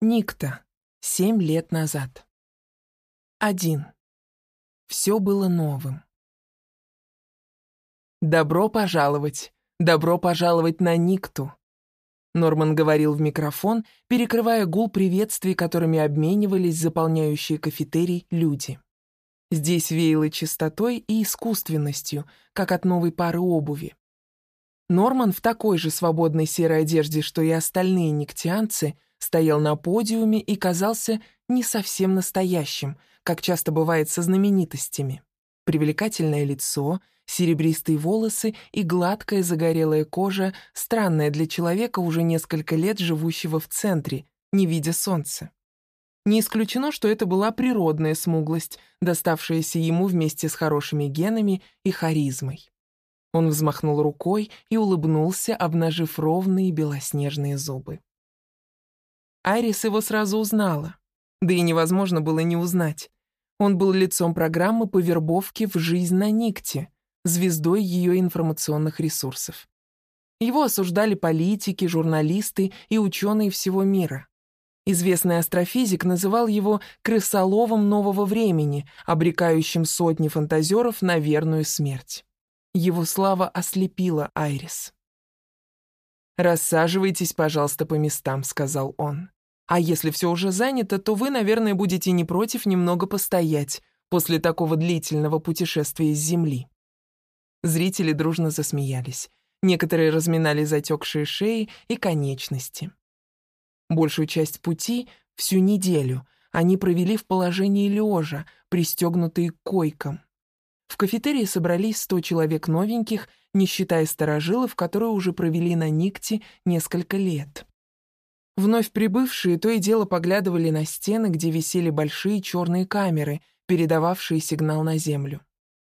Никто. 7 лет назад. 1. Все было новым. «Добро пожаловать! Добро пожаловать на Никту!» Норман говорил в микрофон, перекрывая гул приветствий, которыми обменивались заполняющие кафетерий люди. Здесь веяло чистотой и искусственностью, как от новой пары обуви. Норман в такой же свободной серой одежде, что и остальные никтианцы, стоял на подиуме и казался не совсем настоящим, как часто бывает со знаменитостями. Привлекательное лицо, серебристые волосы и гладкая загорелая кожа, странная для человека, уже несколько лет живущего в центре, не видя солнца. Не исключено, что это была природная смуглость, доставшаяся ему вместе с хорошими генами и харизмой. Он взмахнул рукой и улыбнулся, обнажив ровные белоснежные зубы. Айрис его сразу узнала. Да и невозможно было не узнать. Он был лицом программы по вербовке в жизнь на Никте, звездой ее информационных ресурсов. Его осуждали политики, журналисты и ученые всего мира. Известный астрофизик называл его крысоловом нового времени, обрекающим сотни фантазеров на верную смерть. Его слава ослепила Айрис. «Рассаживайтесь, пожалуйста, по местам», — сказал он. «А если все уже занято, то вы, наверное, будете не против немного постоять после такого длительного путешествия с Земли». Зрители дружно засмеялись. Некоторые разминали затекшие шеи и конечности. Большую часть пути, всю неделю, они провели в положении лежа, пристегнутые к койкам. В кафетерии собрались 100 человек новеньких, не считая старожилов, которые уже провели на Никте несколько лет. Вновь прибывшие то и дело поглядывали на стены, где висели большие черные камеры, передававшие сигнал на Землю.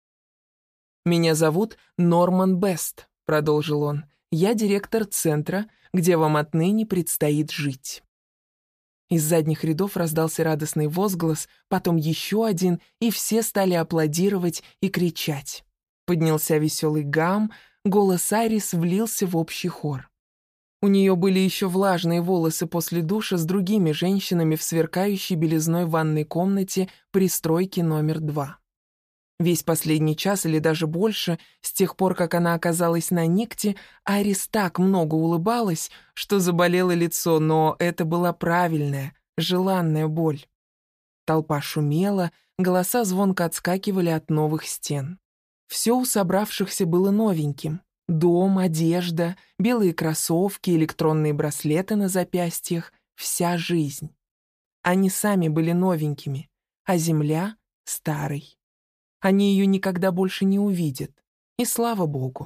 «Меня зовут Норман Бест», — продолжил он. «Я директор центра, где вам отныне предстоит жить». Из задних рядов раздался радостный возглас, потом еще один, и все стали аплодировать и кричать. Поднялся веселый гам, голос Айрис влился в общий хор. У нее были еще влажные волосы после душа с другими женщинами в сверкающей белизной ванной комнате пристройки номер 2. Весь последний час или даже больше, с тех пор, как она оказалась на Никте, Айрис так много улыбалась, что заболело лицо, но это была правильная, желанная боль. Толпа шумела, голоса звонко отскакивали от новых стен. Все у собравшихся было новеньким. Дом, одежда, белые кроссовки, электронные браслеты на запястьях, вся жизнь. Они сами были новенькими, а земля — старой. Они ее никогда больше не увидят. И слава богу.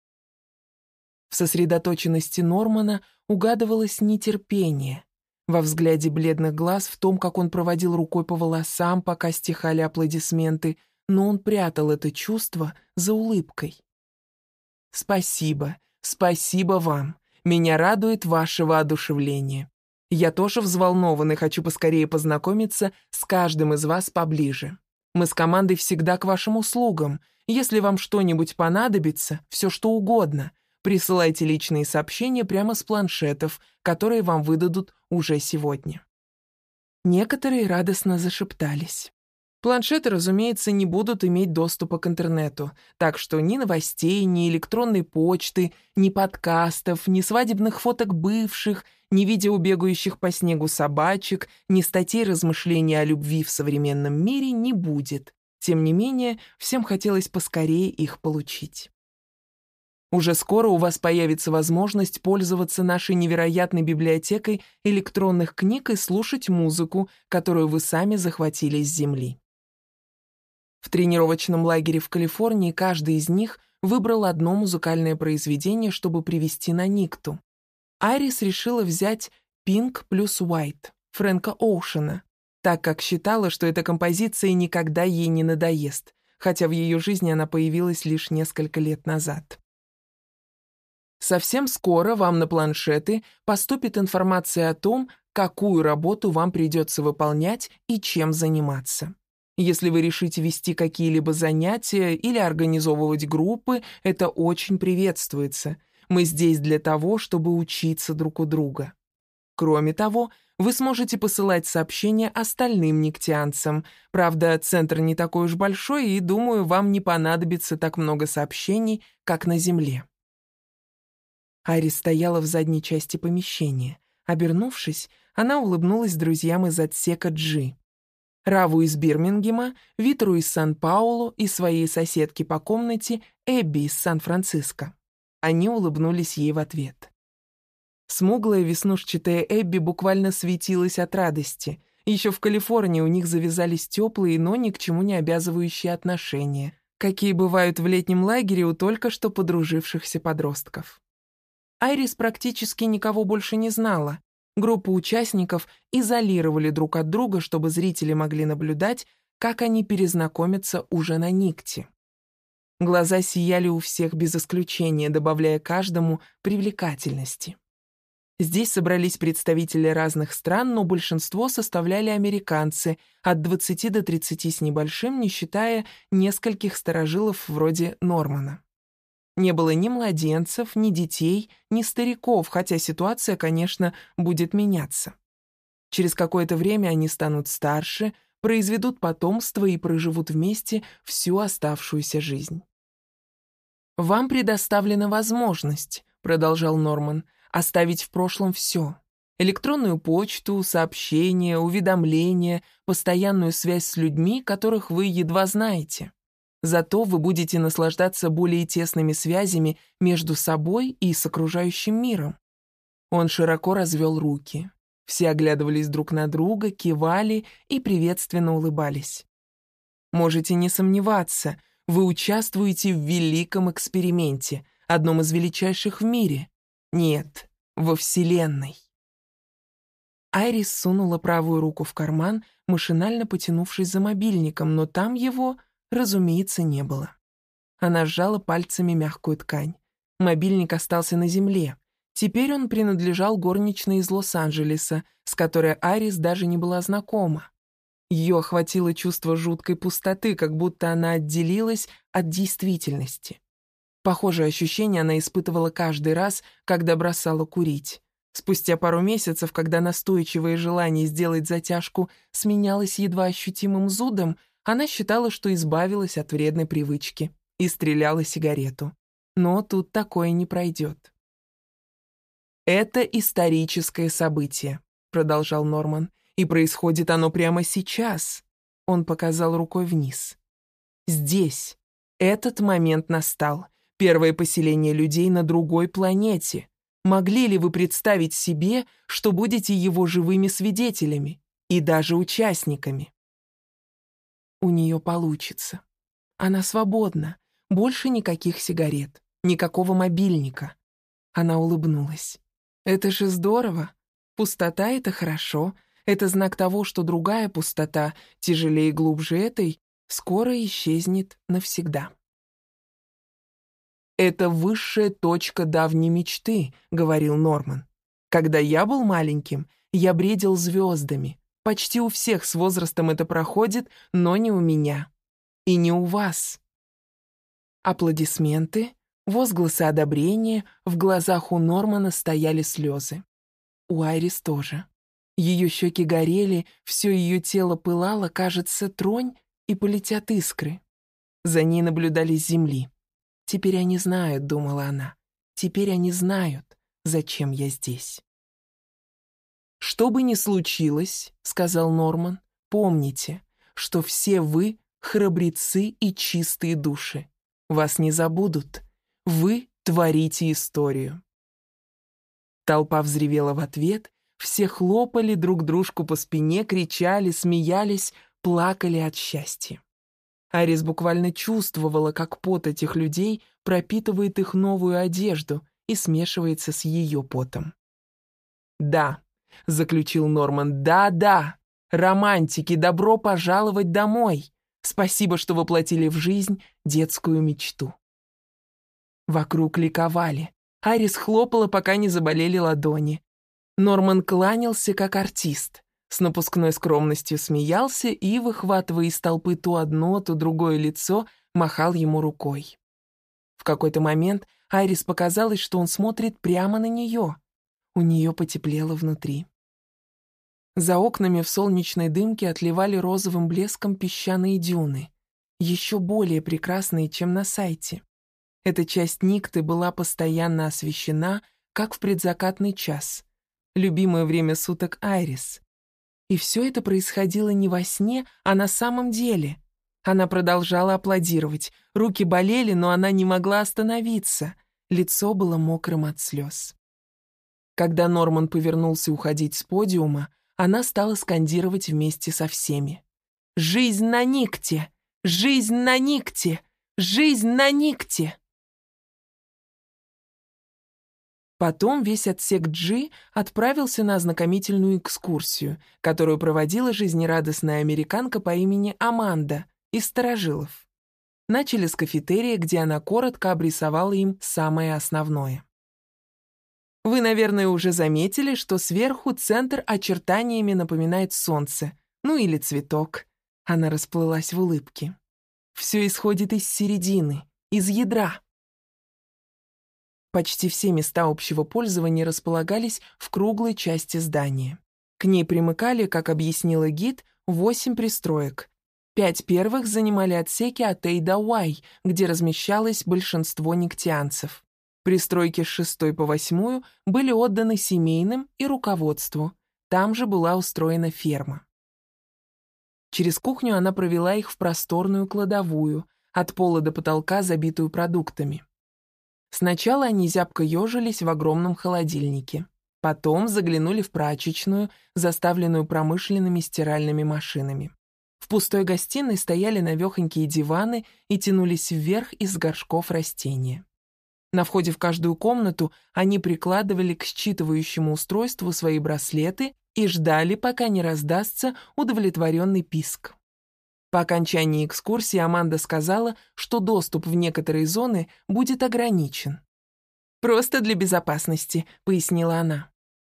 В сосредоточенности Нормана угадывалось нетерпение. Во взгляде бледных глаз, в том, как он проводил рукой по волосам, пока стихали аплодисменты, но он прятал это чувство за улыбкой. «Спасибо, спасибо вам. Меня радует ваше воодушевление. Я тоже взволнован и хочу поскорее познакомиться с каждым из вас поближе. Мы с командой всегда к вашим услугам. Если вам что-нибудь понадобится, все что угодно, присылайте личные сообщения прямо с планшетов, которые вам выдадут уже сегодня». Некоторые радостно зашептались. Планшеты, разумеется, не будут иметь доступа к интернету, так что ни новостей, ни электронной почты, ни подкастов, ни свадебных фоток бывших, ни видео бегающих по снегу собачек, ни статей размышлений о любви в современном мире не будет. Тем не менее, всем хотелось поскорее их получить. Уже скоро у вас появится возможность пользоваться нашей невероятной библиотекой электронных книг и слушать музыку, которую вы сами захватили с Земли. В тренировочном лагере в Калифорнии каждый из них выбрал одно музыкальное произведение, чтобы привезти на Никту. Айрис решила взять «Pink плюс White» Фрэнка Оушена, так как считала, что эта композиция никогда ей не надоест, хотя в ее жизни она появилась лишь несколько лет назад. Совсем скоро вам на планшеты поступит информация о том, какую работу вам придется выполнять и чем заниматься. Если вы решите вести какие-либо занятия или организовывать группы, это очень приветствуется. Мы здесь для того, чтобы учиться друг у друга. Кроме того, Вы сможете посылать сообщения остальным негтианцам. Правда, центр не такой уж большой, и, думаю, вам не понадобится так много сообщений, как на Земле». Айрис стояла в задней части помещения. Обернувшись, она улыбнулась друзьям из отсека G. Раву из Бирмингема, Витеру из Сан-Паулу и своей соседке по комнате Эбби из Сан-Франциско. Они улыбнулись ей в ответ. Смуглая веснушчатая Эбби буквально светилась от радости. Еще в Калифорнии у них завязались теплые, но ни к чему не обязывающие отношения, какие бывают в летнем лагере у только что подружившихся подростков. Айрис практически никого больше не знала. Группу участников изолировали друг от друга, чтобы зрители могли наблюдать, как они перезнакомятся уже на Никте. Глаза сияли у всех без исключения, добавляя каждому привлекательности. Здесь собрались представители разных стран, но большинство составляли американцы, от 20 до 30 с небольшим, не считая нескольких старожилов вроде Нормана. Не было ни младенцев, ни детей, ни стариков, хотя ситуация, конечно, будет меняться. Через какое-то время они станут старше, произведут потомство и проживут вместе всю оставшуюся жизнь. «Вам предоставлена возможность», — продолжал Норман, «оставить в прошлом все. Электронную почту, сообщения, уведомления, постоянную связь с людьми, которых вы едва знаете. Зато вы будете наслаждаться более тесными связями между собой и с окружающим миром». Он широко развел руки. Все оглядывались друг на друга, кивали и приветственно улыбались. «Можете не сомневаться, вы участвуете в великом эксперименте, одном из величайших в мире. Нет, во Вселенной». Айрис сунула правую руку в карман, машинально потянувшись за мобильником, но там его, разумеется, не было. Она сжала пальцами мягкую ткань. Мобильник остался на земле. Теперь он принадлежал горничной из Лос-Анджелеса, с которой Айрис даже не была знакома. Ее охватило чувство жуткой пустоты, как будто она отделилась от действительности. Похожее ощущение она испытывала каждый раз, когда бросала курить. Спустя пару месяцев, когда настойчивое желание сделать затяжку сменялось едва ощутимым зудом, она считала, что избавилась от вредной привычки и стреляла сигарету. Но тут такое не пройдет. «Это историческое событие», — продолжал Норман, «и происходит оно прямо сейчас». Он показал рукой вниз. «Здесь. Этот момент настал. Первое поселение людей на другой планете. Могли ли вы представить себе, что будете его живыми свидетелями и даже участниками?» У нее получится. Она свободна. Больше никаких сигарет, никакого мобильника. Она улыбнулась. «Это же здорово. Пустота — это хорошо. Это знак того, что другая пустота, тяжелее и глубже этой, скоро исчезнет навсегда». «Это высшая точка давней мечты», — говорил Норман. «Когда я был маленьким, я бредил звездами. Почти у всех с возрастом это проходит, но не у меня. И не у вас». Аплодисменты, возгласы одобрения, в глазах у Нормана стояли слезы. У Айрис тоже. Ее щеки горели, все ее тело пылало, кажется, тронь, и полетят искры. За ней наблюдали с земли. «Теперь они знают», — думала она. «Теперь они знают, зачем я здесь». «Что бы ни случилось», — сказал Норман, — «помните, что все вы — храбрецы и чистые души. Вас не забудут. Вы творите историю». Толпа взревела в ответ, все хлопали друг дружку по спине, кричали, смеялись, плакали от счастья. Айрис буквально чувствовала, как пот этих людей пропитывает их новую одежду и смешивается с ее потом. «Да», — заключил Норман, — «да, романтики, добро пожаловать домой. Спасибо, что воплотили в жизнь детскую мечту». Вокруг ликовали. Айрис хлопала, пока не заболели ладони. Норман кланялся, как артист. С напускной скромностью смеялся и, выхватывая из толпы то одно, то другое лицо, махал ему рукой. В какой-то момент Айрис показалось, что он смотрит прямо на нее. У нее потеплело внутри. За окнами в солнечной дымке отливали розовым блеском песчаные дюны, еще более прекрасные, чем на сайте. Эта часть Никты была постоянно освещена, как в предзакатный час. Любимое время суток Айрис. И все это происходило не во сне, а на самом деле. Она продолжала аплодировать. Руки болели, но она не могла остановиться. Лицо было мокрым от слез. Когда Норман повернулся уходить с подиума, она стала скандировать вместе со всеми. «Жизнь на Никте! Жизнь на Никте! Жизнь на Никте!» Потом весь отсек G отправился на ознакомительную экскурсию, которую проводила жизнерадостная американка по имени Аманда из Старожилов. Начали с кафетерия, где она коротко обрисовала им самое основное. Вы, наверное, уже заметили, что сверху центр очертаниями напоминает солнце, ну или цветок. Она расплылась в улыбке. Все исходит из середины, из ядра. Почти все места общего пользования располагались в круглой части здания. К ней примыкали, как объяснила гид, 8 пристроек. 5 первых занимали отсеки от A до Y, где размещалось большинство никтианцев. Пристройки с 6 по 8 были отданы семейным и руководству. Там же была устроена ферма. Через кухню она провела их в просторную кладовую, от пола до потолка забитую продуктами. Сначала они зябко ежились в огромном холодильнике. Потом заглянули в прачечную, заставленную промышленными стиральными машинами. В пустой гостиной стояли навехонькие диваны и тянулись вверх из горшков растения. На входе в каждую комнату они прикладывали к считывающему устройству свои браслеты и ждали, пока не раздастся удовлетворенный писк. По окончании экскурсии Аманда сказала, что доступ в некоторые зоны будет ограничен. «Просто для безопасности», — пояснила она.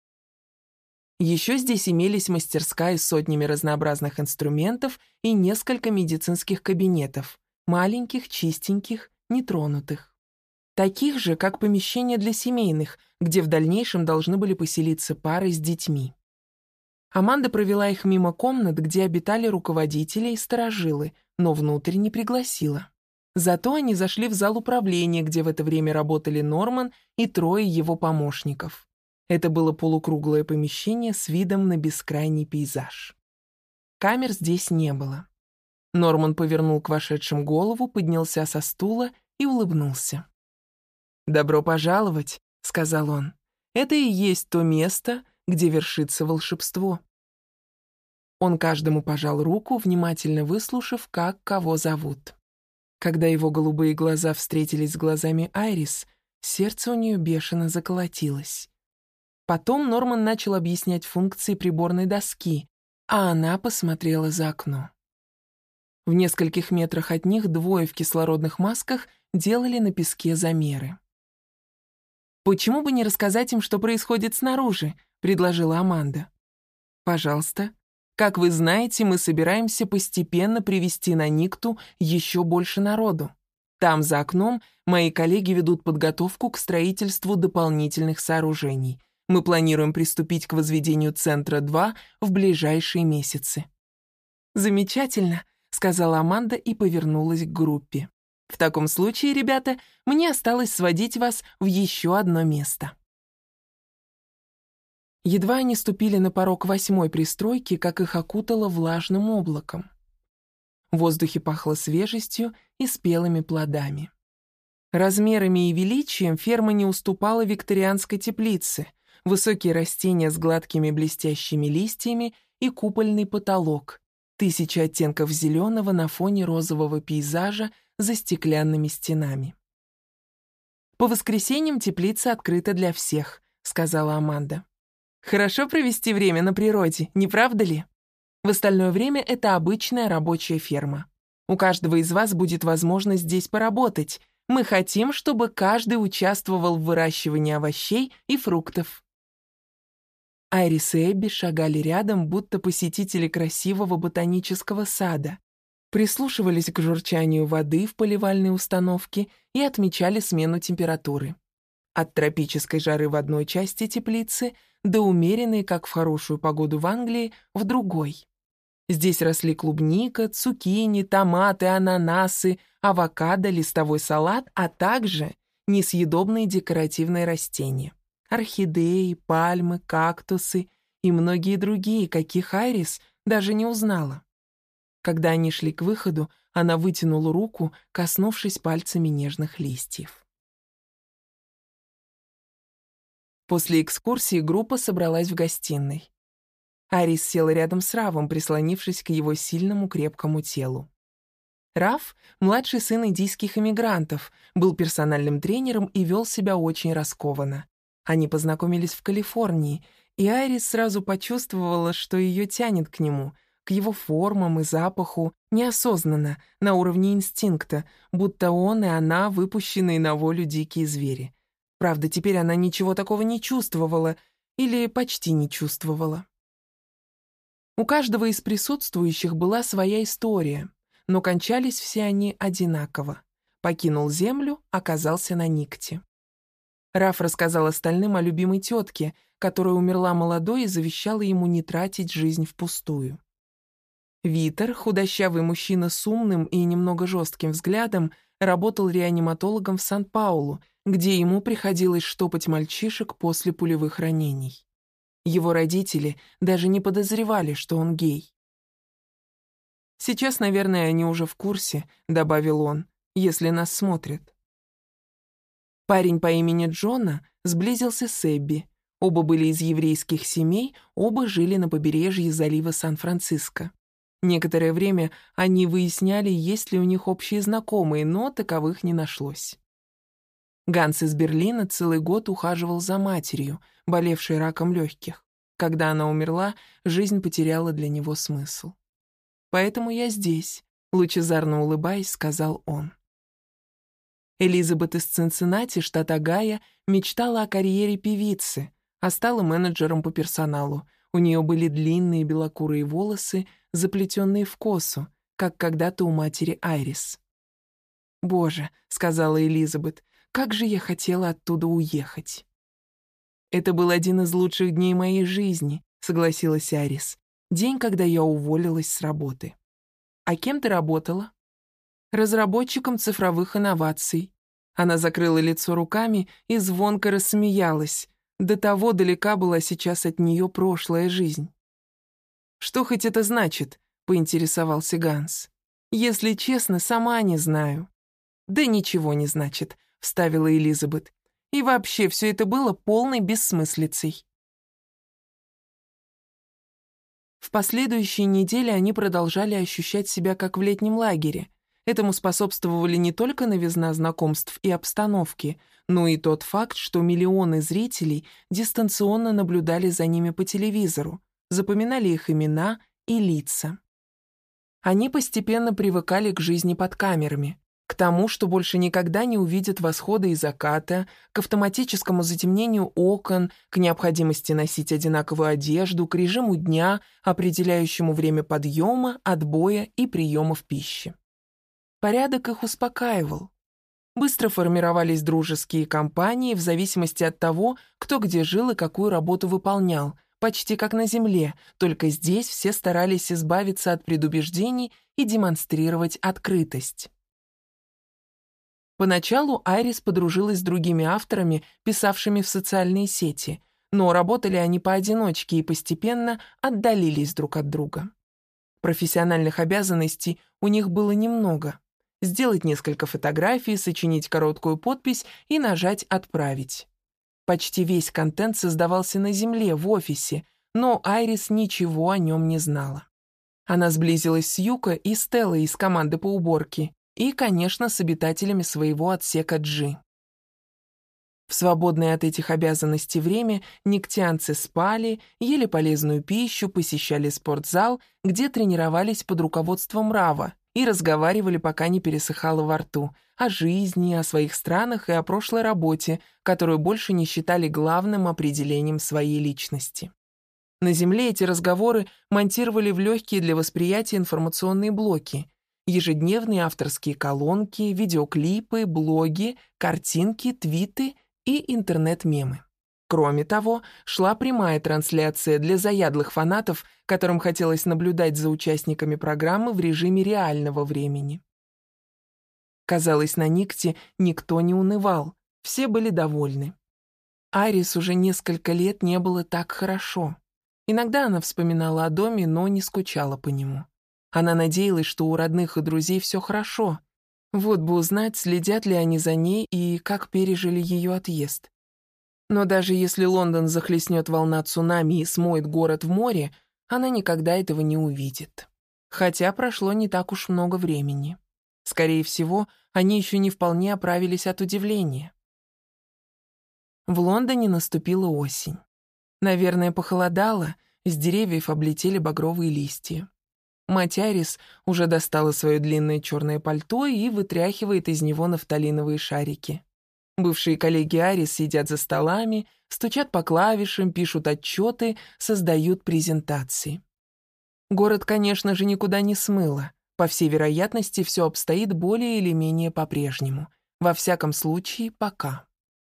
Еще здесь имелись мастерская с сотнями разнообразных инструментов и несколько медицинских кабинетов, маленьких, чистеньких, нетронутых. Таких же, как помещения для семейных, где в дальнейшем должны были поселиться пары с детьми. Аманда провела их мимо комнат, где обитали руководители и старожилы, но внутрь не пригласила. Зато они зашли в зал управления, где в это время работали Норман и 3 его помощников. Это было полукруглое помещение с видом на бескрайний пейзаж. Камер здесь не было. Норман повернул к вошедшим голову, поднялся со стула и улыбнулся. «Добро пожаловать», — сказал он. «Это и есть то место, где вершится волшебство». Он каждому пожал руку, внимательно выслушав, как кого зовут. Когда его голубые глаза встретились с глазами Айрис, сердце у нее бешено заколотилось. Потом Норман начал объяснять функции приборной доски, а она посмотрела за окно. В нескольких метрах от них 2 в кислородных масках делали на песке замеры. «Почему бы не рассказать им, что происходит снаружи?» — предложила Аманда. «Пожалуйста. Как вы знаете, мы собираемся постепенно привести на Никту еще больше народу. Там, за окном, мои коллеги ведут подготовку к строительству дополнительных сооружений. Мы планируем приступить к возведению центра 2 в ближайшие месяцы». «Замечательно», — сказала Аманда и повернулась к группе. «В таком случае, ребята, мне осталось сводить вас в еще одно место». Едва они ступили на порог 8 пристройки, как их окутало влажным облаком. В воздухе пахло свежестью и спелыми плодами. Размерами и величием ферма не уступала викторианской теплице, высокие растения с гладкими блестящими листьями и купольный потолок, 1000 оттенков зеленого на фоне розового пейзажа за стеклянными стенами. «По воскресеньям теплица открыта для всех», — сказала Аманда. «Хорошо провести время на природе, не правда ли? В остальное время это обычная рабочая ферма. У каждого из вас будет возможность здесь поработать. Мы хотим, чтобы каждый участвовал в выращивании овощей и фруктов». Айрис и Эбби шагали рядом, будто посетители красивого ботанического сада, прислушивались к журчанию воды в поливальной установке и отмечали смену температуры. От тропической жары в одной части теплицы до умеренной, как в хорошую погоду в Англии, в другой. Здесь росли клубника, цукини, томаты, ананасы, авокадо, листовой салат, а также несъедобные декоративные растения. Орхидеи, пальмы, кактусы и многие другие, каких Айрис даже не узнала. Когда они шли к выходу, она вытянула руку, коснувшись пальцами нежных листьев. После экскурсии группа собралась в гостиной. Айрис села рядом с Равом, прислонившись к его сильному крепкому телу. Рав, младший сын индийских эмигрантов, был персональным тренером и вел себя очень раскованно. Они познакомились в Калифорнии, и Айрис сразу почувствовала, что ее тянет к нему, к его формам и запаху, неосознанно, на уровне инстинкта, будто он и она выпущенные на волю дикие звери. Правда, теперь она ничего такого не чувствовала, или почти не чувствовала. У каждого из присутствующих была своя история, но кончались все они одинаково. Покинул землю, оказался на Никте. Раф рассказал остальным о любимой тетке, которая умерла молодой и завещала ему не тратить жизнь впустую. Витер, худощавый мужчина с умным и немного жестким взглядом, работал реаниматологом в Сан-Паулу, где ему приходилось штопать мальчишек после пулевых ранений. Его родители даже не подозревали, что он гей. «Сейчас, наверное, они уже в курсе», — добавил он, — «если нас смотрят». Парень по имени Джона сблизился с Эбби. Оба были из еврейских семей, оба жили на побережье залива Сан-Франциско. Некоторое время они выясняли, есть ли у них общие знакомые, но таковых не нашлось. Ганс из Берлина целый год ухаживал за матерью, болевшей раком легких. Когда она умерла, жизнь потеряла для него смысл. «Поэтому я здесь», — лучезарно улыбаясь, сказал он. Элизабет из Цинциннати, штат Огайо, мечтала о карьере певицы, а стала менеджером по персоналу. У нее были длинные белокурые волосы, заплетенные в косу, как когда-то у матери Айрис. «Боже», — сказала Элизабет, — «как же я хотела оттуда уехать». «Это был один из лучших дней моей жизни», — согласилась Айрис. «День, когда я уволилась с работы». «А кем ты работала?» «Разработчиком цифровых инноваций». Она закрыла лицо руками и звонко рассмеялась. До того далека была сейчас от нее прошлая жизнь. «Что хоть это значит?» — поинтересовался Ганс. «Если честно, сама не знаю». «Да ничего не значит», — вставила Элизабет. «И вообще, все это было полной бессмыслицей». В последующие недели они продолжали ощущать себя как в летнем лагере. Этому способствовали не только новизна знакомств и обстановки, но и тот факт, что миллионы зрителей дистанционно наблюдали за ними по телевизору, запоминали их имена и лица. Они постепенно привыкали к жизни под камерами, к тому, что больше никогда не увидят восхода и заката, к автоматическому затемнению окон, к необходимости носить одинаковую одежду, к режиму дня, определяющему время подъема, отбоя и приемов пищи. Порядок их успокаивал. Быстро формировались дружеские компании в зависимости от того, кто где жил и какую работу выполнял, почти как на земле, только здесь все старались избавиться от предубеждений и демонстрировать открытость. Поначалу Айрис подружилась с другими авторами, писавшими в социальные сети, но работали они поодиночке и постепенно отдалились друг от друга. Профессиональных обязанностей у них было немного. Сделать несколько фотографий, сочинить короткую подпись и нажать «Отправить». Почти весь контент создавался на земле, в офисе, но Айрис ничего о нем не знала. Она сблизилась с Юко и Стеллой из команды по уборке и, конечно, с обитателями своего отсека G. В свободное от этих обязанностей время никтянцы спали, ели полезную пищу, посещали спортзал, где тренировались под руководством Рава, и разговаривали, пока не пересыхало во рту, о жизни, о своих странах и о прошлой работе, которую больше не считали главным определением своей личности. На Земле эти разговоры монтировали в легкие для восприятия информационные блоки, ежедневные авторские колонки, видеоклипы, блоги, картинки, твиты и интернет-мемы. Кроме того, шла прямая трансляция для заядлых фанатов, которым хотелось наблюдать за участниками программы в режиме реального времени. Казалось, на Никте никто не унывал, все были довольны. Арис уже несколько лет не было так хорошо. Иногда она вспоминала о доме, но не скучала по нему. Она надеялась, что у родных и друзей все хорошо. Вот бы узнать, следят ли они за ней и как пережили ее отъезд. Но даже если Лондон захлестнет волна цунами и смоет город в море, она никогда этого не увидит. Хотя прошло не так уж много времени. Скорее всего, они еще не вполне оправились от удивления. В Лондоне наступила осень. Наверное, похолодало, с деревьев облетели багровые листья. Мать Арис уже достала свое длинное черное пальто и вытряхивает из него нафталиновые шарики. Бывшие коллеги Арис сидят за столами, стучат по клавишам, пишут отчеты, создают презентации. Город, конечно же, никуда не смыло. По всей вероятности, все обстоит более или менее по-прежнему. Во всяком случае, пока.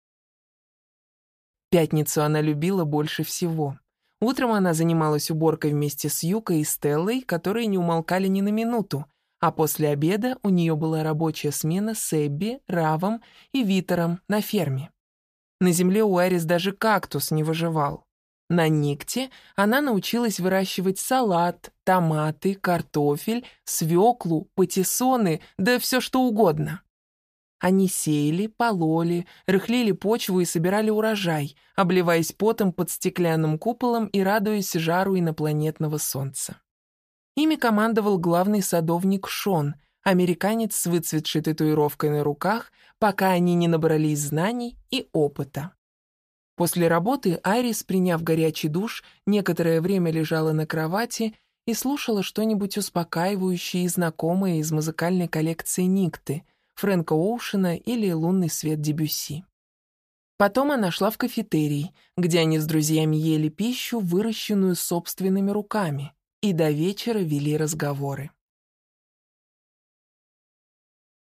Пятницу она любила больше всего. Утром она занималась уборкой вместе с Юкой и Стеллой, которые не умолкали ни на минуту, а после обеда у нее была рабочая смена с Эбби, Равом и Витером на ферме. На земле у Арис даже кактус не выживал. На Никте она научилась выращивать салат, томаты, картофель, свеклу, патиссоны, да все что угодно. Они сеяли, пололи, рыхлили почву и собирали урожай, обливаясь потом под стеклянным куполом и радуясь жару инопланетного солнца. Ими командовал главный садовник Шон, американец с выцветшей татуировкой на руках, пока они не набрались знаний и опыта. После работы Айрис, приняв горячий душ, некоторое время лежала на кровати и слушала что-нибудь успокаивающее и знакомое из музыкальной коллекции Никты, Фрэнка Оушена или «Лунный свет» Дебюсси. Потом она шла в кафетерий, где они с друзьями ели пищу, выращенную собственными руками, и до вечера вели разговоры.